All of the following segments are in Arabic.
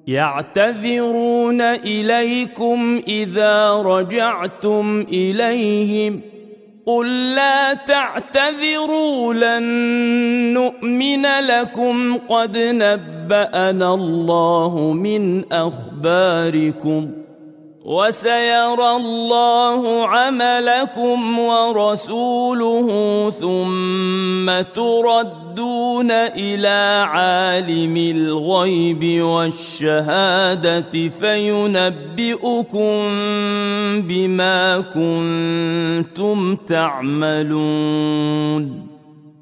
يعتذرون إليكم إذا رجعتم إليهم قل لا تعتذروا لن نؤمن لكم قد نبأنا الله من أخباركم وسيرى الله عملكم ورسوله ثم تردون إلى عالم الغيب والشهادة فينبئكم بما كنتم تعملون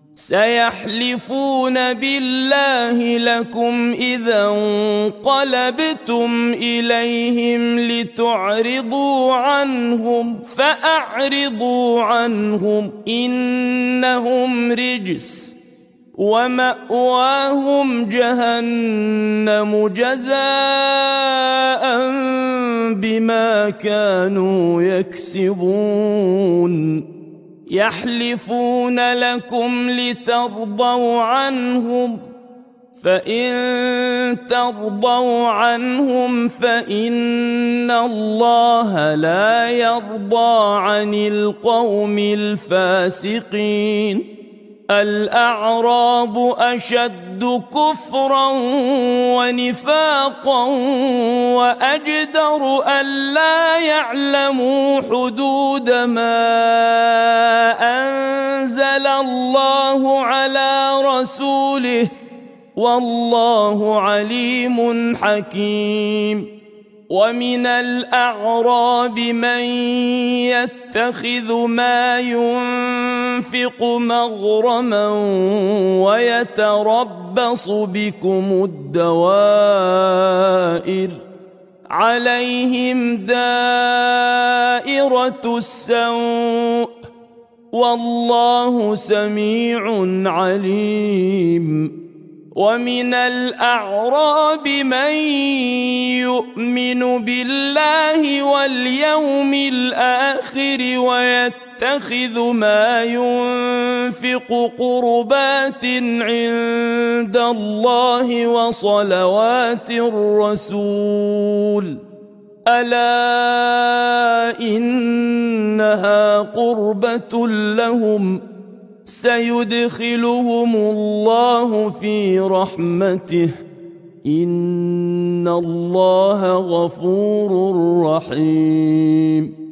سيحلفون بالله لكم إذا انقلبتم إليهم لتعرضوا عنهم فأعرضوا عنهم إنهم رجس ومأواهم جهنم جزاء بما كانوا يكسبون يحلفون لكم لترضوا عنهم فإن ترضوا عنهم فإن الله لا يرضى عن القوم الفاسقين الأعراب أشد كفرا ونفاقا وأجدر ألا يعلموا حدود ما أنزل الله على رسوله والله عليم حكيم ومن الأعراب من يتخذ ما ينفق مغرما ويتربص بكم الدوائر عليهم دائرة السوء والله سميع عليم ومن الأعراب من يؤمن بالله واليوم الآخر ويتخذ ما ينفق قربات عند الله وصلوات الرسول ألا إنها قربة لهم سيدخلهم الله في رحمته إن الله غفور رحيم